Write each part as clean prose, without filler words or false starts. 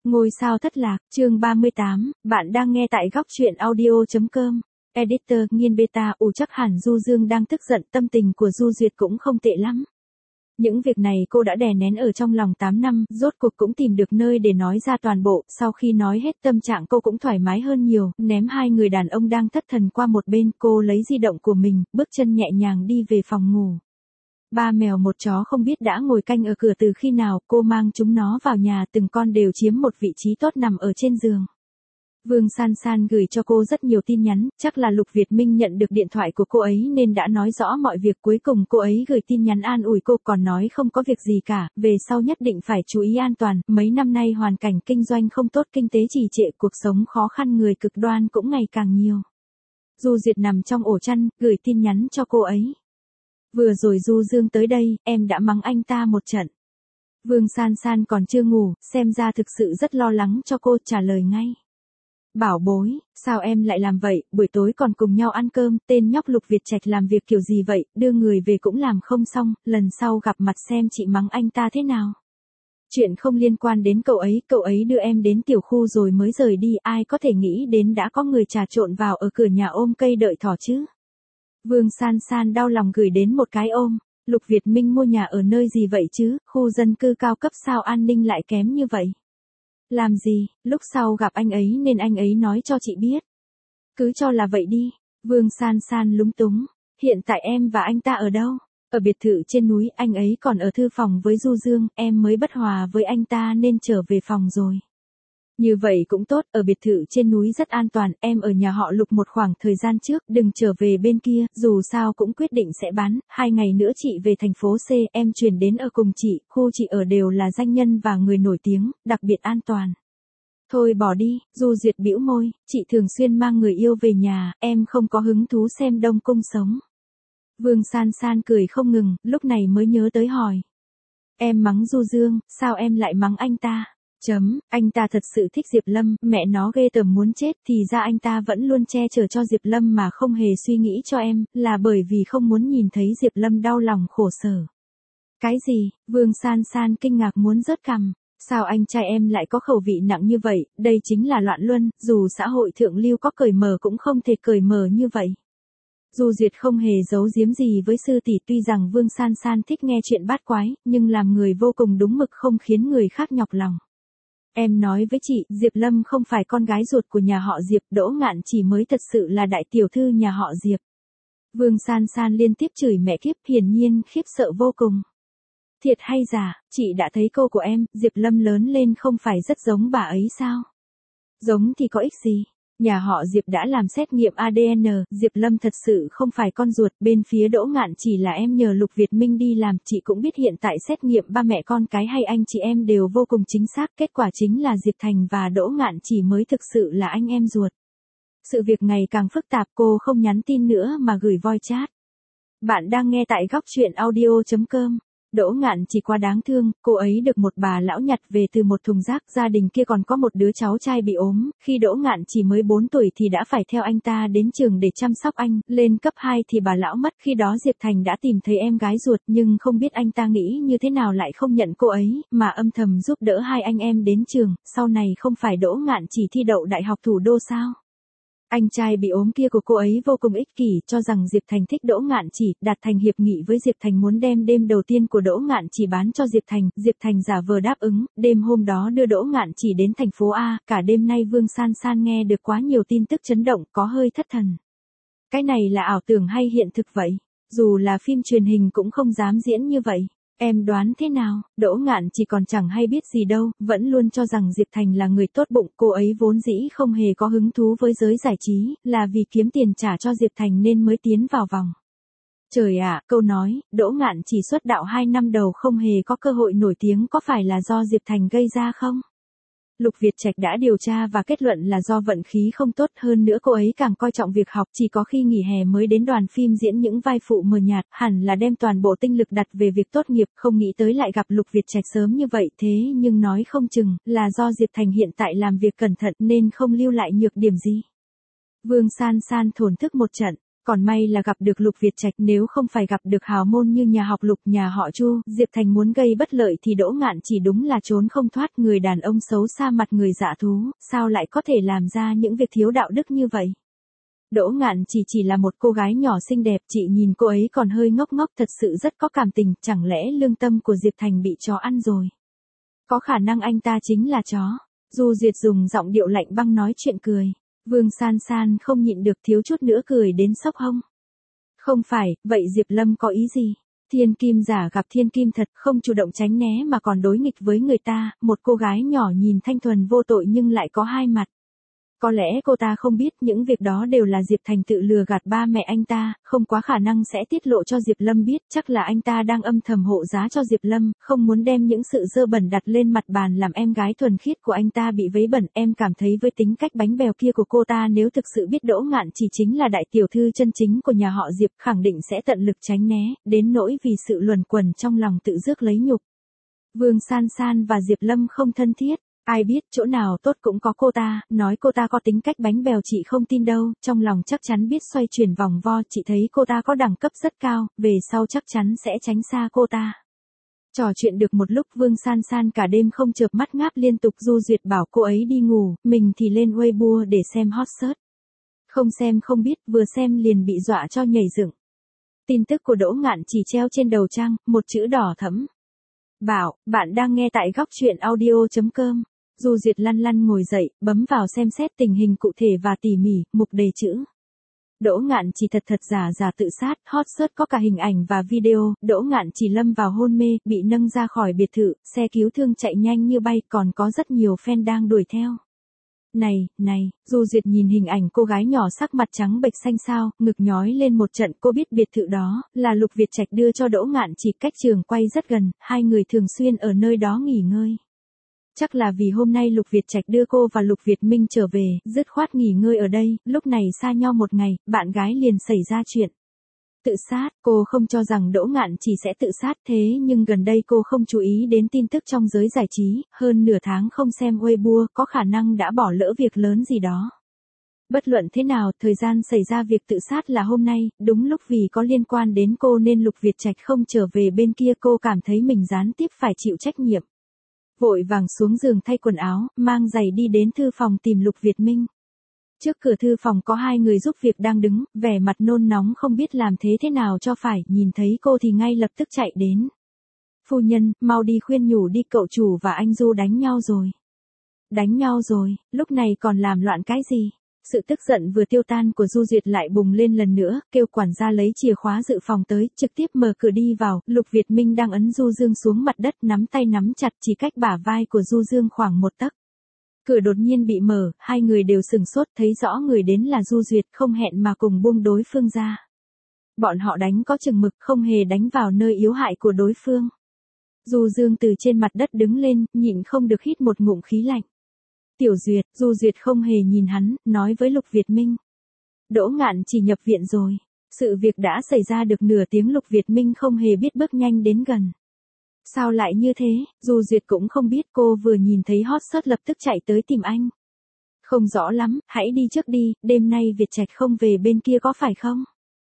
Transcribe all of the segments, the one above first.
Ngôi sao thất lạc, chương 38, bạn đang nghe tại góc truyện audio.com. Editor, Nghiên Beta, chắc hẳn Du Dương đang tức giận, tâm tình của Du Duyệt cũng không tệ lắm. Những việc này cô đã đè nén ở trong lòng 8 năm, rốt cuộc cũng tìm được nơi để nói ra toàn bộ, sau khi nói hết tâm trạng cô cũng thoải mái hơn nhiều, ném hai người đàn ông đang thất thần qua một bên, cô lấy di động của mình, bước chân nhẹ nhàng đi về phòng ngủ. Ba mèo một chó không biết đã ngồi canh ở cửa từ khi nào, cô mang chúng nó vào nhà, từng con đều chiếm một vị trí tốt nằm ở trên giường. Vương San San gửi cho cô rất nhiều tin nhắn, chắc là Lục Việt Minh nhận được điện thoại của cô ấy nên đã nói rõ mọi việc. Cuối cùng cô ấy gửi tin nhắn an ủi cô, còn nói không có việc gì cả, về sau nhất định phải chú ý an toàn, mấy năm nay hoàn cảnh kinh doanh không tốt, kinh tế trì trệ, cuộc sống khó khăn, người cực đoan cũng ngày càng nhiều. Du Duyệt nằm trong ổ chăn, gửi tin nhắn cho cô ấy. Vừa rồi Du Dương tới đây, em đã mắng anh ta một trận. Vương San San còn chưa ngủ, xem ra thực sự rất lo lắng cho cô, trả lời ngay. Bảo bối, sao em lại làm vậy, buổi tối còn cùng nhau ăn cơm, tên nhóc Lục Việt Trạch làm việc kiểu gì vậy, đưa người về cũng làm không xong, lần sau gặp mặt xem chị mắng anh ta thế nào. Chuyện không liên quan đến cậu ấy đưa em đến tiểu khu rồi mới rời đi, ai có thể nghĩ đến đã có người trà trộn vào ở cửa nhà ôm cây đợi thỏ chứ. Vương San San đau lòng gửi đến một cái ôm. Lục Việt Minh mua nhà ở nơi gì vậy chứ, khu dân cư cao cấp sao an ninh lại kém như vậy? Làm gì, lúc sau gặp anh ấy nên anh ấy nói cho chị biết. Cứ cho là vậy đi. Vương San San lúng túng. Hiện tại em và anh ta ở đâu? Ở biệt thự trên núi, anh ấy còn ở thư phòng với Du Dương, em mới bất hòa với anh ta nên trở về phòng rồi. Như vậy cũng tốt, ở biệt thự trên núi rất an toàn, em ở nhà họ Lục một khoảng thời gian trước, đừng trở về bên kia, dù sao cũng quyết định sẽ bán, 2 ngày nữa chị về thành phố C, em chuyển đến ở cùng chị, khu chị ở đều là danh nhân và người nổi tiếng, đặc biệt an toàn. Thôi bỏ đi, Du Duyệt bĩu môi, chị thường xuyên mang người yêu về nhà, em không có hứng thú xem Đông Cung sống. Vương San San cười không ngừng, lúc này mới nhớ tới hỏi. Em mắng Du Dương, sao em lại mắng anh ta? Anh ta thật sự thích Diệp Lâm, mẹ nó ghê tởm muốn chết, thì ra anh ta vẫn luôn che chở cho Diệp Lâm mà không hề suy nghĩ cho em, là bởi vì không muốn nhìn thấy Diệp Lâm đau lòng khổ sở. Cái gì? Vương San San kinh ngạc muốn rớt cằm. Sao anh trai em lại có khẩu vị nặng như vậy, đây chính là loạn luân, dù xã hội thượng lưu có cởi mở cũng không thể cởi mở như vậy. Du Duyệt không hề giấu giếm gì với sư tỷ, tuy rằng Vương San San thích nghe chuyện bát quái, nhưng làm người vô cùng đúng mực không khiến người khác nhọc lòng. Em nói với chị, Diệp Lâm không phải con gái ruột của nhà họ Diệp, Đỗ Ngạn Chỉ mới thật sự là đại tiểu thư nhà họ Diệp. Vương San San liên tiếp chửi mẹ kiếp, hiển nhiên khiếp sợ vô cùng. Thiệt hay giả, chị đã thấy cô của em, Diệp Lâm lớn lên không phải rất giống bà ấy sao? Giống thì có ích gì? Nhà họ Diệp đã làm xét nghiệm ADN, Diệp Lâm thật sự không phải con ruột, bên phía Đỗ Ngạn Chỉ là em nhờ Lục Việt Minh đi làm, chị cũng biết hiện tại xét nghiệm ba mẹ con cái hay anh chị em đều vô cùng chính xác, kết quả chính là Diệp Thành và Đỗ Ngạn Chỉ mới thực sự là anh em ruột. Sự việc ngày càng phức tạp, cô không nhắn tin nữa mà gửi voice chat. Bạn đang nghe tại góc truyện audio.com. Đỗ Ngạn Chỉ quá đáng thương, cô ấy được một bà lão nhặt về từ một thùng rác, gia đình kia còn có một đứa cháu trai bị ốm, khi Đỗ Ngạn Chỉ mới 4 tuổi thì đã phải theo anh ta đến trường để chăm sóc anh, lên cấp 2 thì bà lão mất, khi đó Diệp Thành đã tìm thấy em gái ruột nhưng không biết anh ta nghĩ như thế nào lại không nhận cô ấy, mà âm thầm giúp đỡ hai anh em đến trường, sau này không phải Đỗ Ngạn Chỉ thi đậu đại học thủ đô sao? Anh trai bị ốm kia của cô ấy vô cùng ích kỷ, cho rằng Diệp Thành thích Đỗ Ngạn Chỉ, đạt thành hiệp nghị với Diệp Thành muốn đem đêm đầu tiên của Đỗ Ngạn Chỉ bán cho Diệp Thành giả vờ đáp ứng, đêm hôm đó đưa Đỗ Ngạn Chỉ đến thành phố A, cả đêm nay Vương San San nghe được quá nhiều tin tức chấn động, có hơi thất thần. Cái này là ảo tưởng hay hiện thực vậy? Dù là phim truyền hình cũng không dám diễn như vậy. Em đoán thế nào, Đỗ Ngạn Chỉ còn chẳng hay biết gì đâu, vẫn luôn cho rằng Diệp Thành là người tốt bụng, cô ấy vốn dĩ không hề có hứng thú với giới giải trí, là vì kiếm tiền trả cho Diệp Thành nên mới tiến vào vòng. Trời ạ, câu nói, Đỗ Ngạn Chỉ xuất đạo 2 năm đầu không hề có cơ hội nổi tiếng có phải là do Diệp Thành gây ra không? Lục Việt Trạch đã điều tra và kết luận là do vận khí không tốt, hơn nữa cô ấy càng coi trọng việc học, chỉ có khi nghỉ hè mới đến đoàn phim diễn những vai phụ mờ nhạt, hẳn là đem toàn bộ tinh lực đặt về việc tốt nghiệp, không nghĩ tới lại gặp Lục Việt Trạch sớm như vậy, thế nhưng nói không chừng là do Diệp Thành hiện tại làm việc cẩn thận nên không lưu lại nhược điểm gì. Vương San San thổn thức một trận. Còn may là gặp được Lục Việt Trạch, nếu không phải gặp được hào môn như nhà học Lục nhà họ Chu, Diệp Thành muốn gây bất lợi thì Đỗ Ngạn chỉ đúng là trốn không thoát. Người đàn ông xấu xa mặt người dạ thú, sao lại có thể làm ra những việc thiếu đạo đức như vậy? Đỗ Ngạn chỉ là một cô gái nhỏ xinh đẹp, chị nhìn cô ấy còn hơi ngốc ngốc, thật sự rất có cảm tình, chẳng lẽ lương tâm của Diệp Thành bị chó ăn rồi? Có khả năng anh ta chính là chó. Du Duyệt dùng giọng điệu lạnh băng nói chuyện cười. Vương San San không nhịn được thiếu chút nữa cười đến sốc hông. Không phải, vậy Diệp Lâm có ý gì? Thiên kim giả gặp thiên kim thật, không chủ động tránh né mà còn đối nghịch với người ta, một cô gái nhỏ nhìn thanh thuần vô tội nhưng lại có hai mặt. Có lẽ cô ta không biết những việc đó đều là Diệp Thành tự lừa gạt ba mẹ anh ta, không quá khả năng sẽ tiết lộ cho Diệp Lâm biết, chắc là anh ta đang âm thầm hộ giá cho Diệp Lâm, không muốn đem những sự dơ bẩn đặt lên mặt bàn làm em gái thuần khiết của anh ta bị vấy bẩn. Em cảm thấy với tính cách bánh bèo kia của cô ta, nếu thực sự biết Đỗ Ngạn chỉ chính là đại tiểu thư chân chính của nhà họ Diệp, khẳng định sẽ tận lực tránh né, đến nỗi vì sự luẩn quẩn trong lòng tự rước lấy nhục. Vương San San và Diệp Lâm không thân thiết. Ai biết chỗ nào tốt cũng có cô ta, nói cô ta có tính cách bánh bèo chị không tin đâu, trong lòng chắc chắn biết xoay chuyển vòng vo, chị thấy cô ta có đẳng cấp rất cao, về sau chắc chắn sẽ tránh xa cô ta. Trò chuyện được một lúc Vương San San cả đêm không chợp mắt ngáp liên tục. Du Duyệt bảo cô ấy đi ngủ, mình thì lên Weibo để xem hot search. Không xem không biết, vừa xem liền bị dọa cho nhảy dựng. Tin tức của Đỗ Ngạn chỉ treo trên đầu trang, một chữ đỏ thẫm. Bảo, bạn đang nghe tại góc truyện audio.com. Du Duyệt lăn lăn ngồi dậy, bấm vào xem xét tình hình cụ thể và tỉ mỉ, mục đề chữ. Đỗ Ngạn chỉ thật giả tự sát, hot search có cả hình ảnh và video. Đỗ Ngạn chỉ lâm vào hôn mê, bị nâng ra khỏi biệt thự, xe cứu thương chạy nhanh như bay, còn có rất nhiều fan đang đuổi theo. Này, Du Duyệt nhìn hình ảnh cô gái nhỏ sắc mặt trắng bệch xanh xao, ngực nhói lên một trận. Cô biết biệt thự đó là Lục Việt Trạch đưa cho Đỗ Ngạn chỉ, cách trường quay rất gần, hai người thường xuyên ở nơi đó nghỉ ngơi. Chắc là vì hôm nay Lục Việt Trạch đưa cô và Lục Việt Minh trở về, dứt khoát nghỉ ngơi ở đây. Lúc này xa nhau một ngày, bạn gái liền xảy ra chuyện. Tự sát, cô không cho rằng Đỗ Ngạn chỉ sẽ tự sát, thế nhưng gần đây cô không chú ý đến tin tức trong giới giải trí, hơn nửa tháng không xem Weibo, có khả năng đã bỏ lỡ việc lớn gì đó. Bất luận thế nào, thời gian xảy ra việc tự sát là hôm nay, đúng lúc vì có liên quan đến cô nên Lục Việt Trạch không trở về bên kia, cô cảm thấy mình gián tiếp phải chịu trách nhiệm. Vội vàng xuống giường thay quần áo, mang giày đi đến thư phòng tìm Lục Việt Minh. Trước cửa thư phòng có hai người giúp việc đang đứng, vẻ mặt nôn nóng không biết làm thế nào cho phải, nhìn thấy cô thì ngay lập tức chạy đến. Phu nhân, mau đi khuyên nhủ đi, cậu chủ và anh Du đánh nhau rồi. Đánh nhau rồi, lúc này còn làm loạn cái gì? Sự tức giận vừa tiêu tan của Du Duyệt lại bùng lên lần nữa, kêu quản gia lấy chìa khóa dự phòng tới, trực tiếp mở cửa đi vào. Lục Việt Minh đang ấn Du Dương xuống mặt đất, nắm tay nắm chặt, chỉ cách bả vai của Du Dương khoảng một tấc. Cửa đột nhiên bị mở, hai người đều sừng sốt, thấy rõ người đến là Du Duyệt, không hẹn mà cùng buông đối phương ra. Bọn họ đánh có chừng mực, không hề đánh vào nơi yếu hại của đối phương. Du Dương từ trên mặt đất đứng lên, nhịn không được hít một ngụm khí lạnh. Tiểu Duyệt, Du Duyệt không hề nhìn hắn, nói với Lục Việt Minh. Đỗ Ngạn chỉ nhập viện rồi. Sự việc đã xảy ra được nửa tiếng, Lục Việt Minh không hề biết bước nhanh đến gần. Sao lại như thế? Du Duyệt cũng không biết, cô vừa nhìn thấy hot search lập tức chạy tới tìm anh. Không rõ lắm, hãy đi trước đi, đêm nay Việt Trạch không về bên kia có phải không?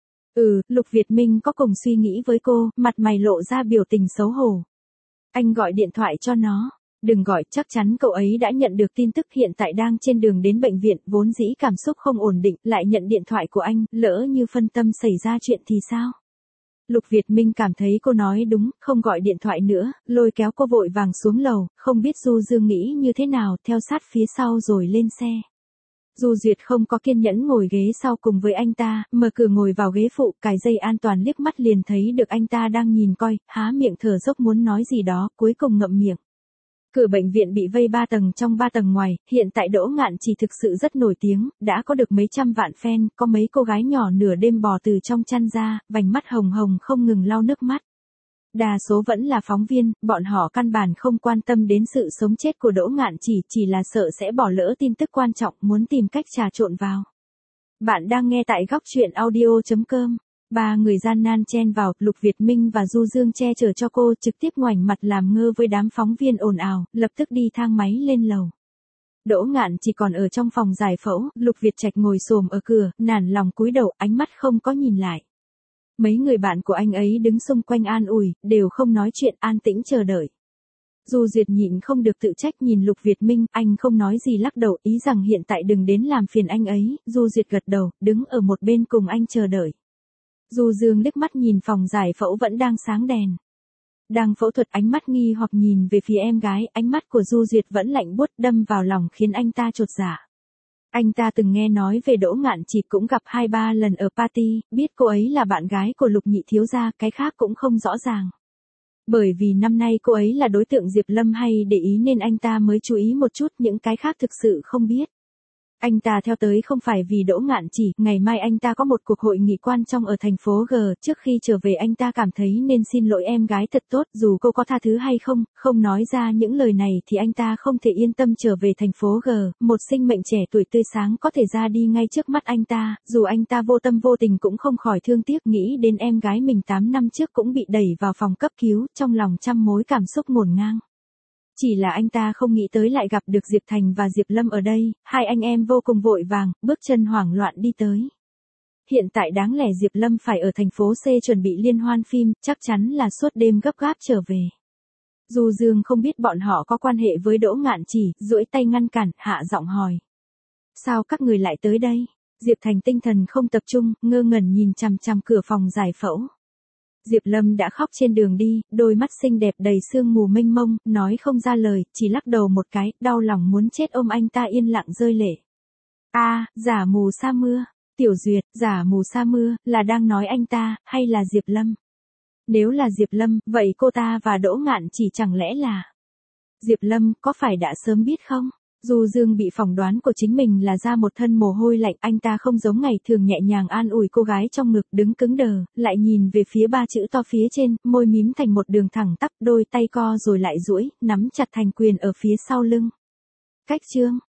Lục Việt Minh có cùng suy nghĩ với cô, mặt mày lộ ra biểu tình xấu hổ. Anh gọi điện thoại cho nó. Đừng gọi, chắc chắn cậu ấy đã nhận được tin tức, hiện tại đang trên đường đến bệnh viện, vốn dĩ cảm xúc không ổn định, lại nhận điện thoại của anh, lỡ như phân tâm xảy ra chuyện thì sao? Lục Việt Minh cảm thấy cô nói đúng, không gọi điện thoại nữa, lôi kéo cô vội vàng xuống lầu, không biết Du Dương nghĩ như thế nào, theo sát phía sau rồi lên xe. Du Duyệt không có kiên nhẫn ngồi ghế sau cùng với anh ta, mở cửa ngồi vào ghế phụ, cài dây an toàn, liếc mắt liền thấy được anh ta đang nhìn coi, há miệng thở dốc muốn nói gì đó, cuối cùng ngậm miệng. Cửa bệnh viện bị vây 3 tầng trong 3 tầng ngoài, hiện tại Đỗ Ngạn chỉ thực sự rất nổi tiếng, đã có được mấy trăm vạn fan, có mấy cô gái nhỏ nửa đêm bò từ trong chăn ra, vành mắt hồng hồng không ngừng lau nước mắt. Đa số vẫn là phóng viên, bọn họ căn bản không quan tâm đến sự sống chết của Đỗ Ngạn chỉ là sợ sẽ bỏ lỡ tin tức quan trọng, muốn tìm cách trà trộn vào. Bạn đang nghe tại góc truyện audio.com. Ba người gian nan chen vào, Lục Việt Minh và Du Dương che chở cho cô, trực tiếp ngoảnh mặt làm ngơ với đám phóng viên ồn ào, lập tức đi thang máy lên lầu. Đỗ Ngạn chỉ còn ở trong phòng giải phẫu, Lục Việt Trạch ngồi xổm ở cửa, nản lòng cúi đầu, ánh mắt không có nhìn lại. Mấy người bạn của anh ấy đứng xung quanh an ủi, đều không nói chuyện, an tĩnh chờ đợi. Du Duyệt nhịn không được tự trách nhìn Lục Việt Minh, anh không nói gì lắc đầu, ý rằng hiện tại đừng đến làm phiền anh ấy. Du Duyệt gật đầu, đứng ở một bên cùng anh chờ đợi. Du Dương liếc mắt nhìn phòng giải phẫu vẫn đang sáng đèn. Đang phẫu thuật, ánh mắt nghi hoặc nhìn về phía em gái, ánh mắt của Du Duyệt vẫn lạnh buốt đâm vào lòng khiến anh ta chột dạ. Anh ta từng nghe nói về Đỗ Ngạn Chỉ, cũng gặp 2-3 lần ở party, biết cô ấy là bạn gái của Lục nhị thiếu gia, cái khác cũng không rõ ràng. Bởi vì năm nay cô ấy là đối tượng Diệp Lâm hay để ý nên anh ta mới chú ý một chút, những cái khác thực sự không biết. Anh ta theo tới không phải vì Đỗ Ngạn Chỉ, ngày mai anh ta có một cuộc hội nghị quan trọng ở thành phố G, trước khi trở về anh ta cảm thấy nên xin lỗi em gái thật tốt, dù cô có tha thứ hay không, không nói ra những lời này thì anh ta không thể yên tâm trở về thành phố G, một sinh mệnh trẻ tuổi tươi sáng có thể ra đi ngay trước mắt anh ta, dù anh ta vô tâm vô tình cũng không khỏi thương tiếc, nghĩ đến em gái mình 8 năm trước cũng bị đẩy vào phòng cấp cứu, trong lòng trăm mối cảm xúc ngổn ngang. Chỉ là anh ta không nghĩ tới lại gặp được Diệp Thành và Diệp Lâm ở đây, hai anh em vô cùng vội vàng, bước chân hoảng loạn đi tới. Hiện tại đáng lẽ Diệp Lâm phải ở thành phố C chuẩn bị liên hoan phim, chắc chắn là suốt đêm gấp gáp trở về. Du Dương không biết bọn họ có quan hệ với Đỗ Ngạn Chỉ, duỗi tay ngăn cản, hạ giọng hỏi. Sao các người lại tới đây? Diệp Thành tinh thần không tập trung, ngơ ngẩn nhìn chằm chằm cửa phòng giải phẫu. Diệp Lâm đã khóc trên đường đi, đôi mắt xinh đẹp đầy sương mù mênh mông, nói không ra lời, chỉ lắc đầu một cái, đau lòng muốn chết ôm anh ta yên lặng rơi lệ. Giả mù sa mưa, Tiểu Duyệt, giả mù sa mưa, là đang nói anh ta, hay là Diệp Lâm? Nếu là Diệp Lâm, vậy cô ta và Đỗ Ngạn Chỉ chẳng lẽ là... Diệp Lâm, có phải đã sớm biết không? Du Dương bị phỏng đoán của chính mình là ra một thân mồ hôi lạnh, anh ta không giống ngày thường nhẹ nhàng an ủi cô gái trong ngực đứng cứng đờ, lại nhìn về phía 3 chữ to phía trên, môi mím thành một đường thẳng tắp, đôi tay co rồi lại duỗi, nắm chặt thành quyền ở phía sau lưng. Cách chương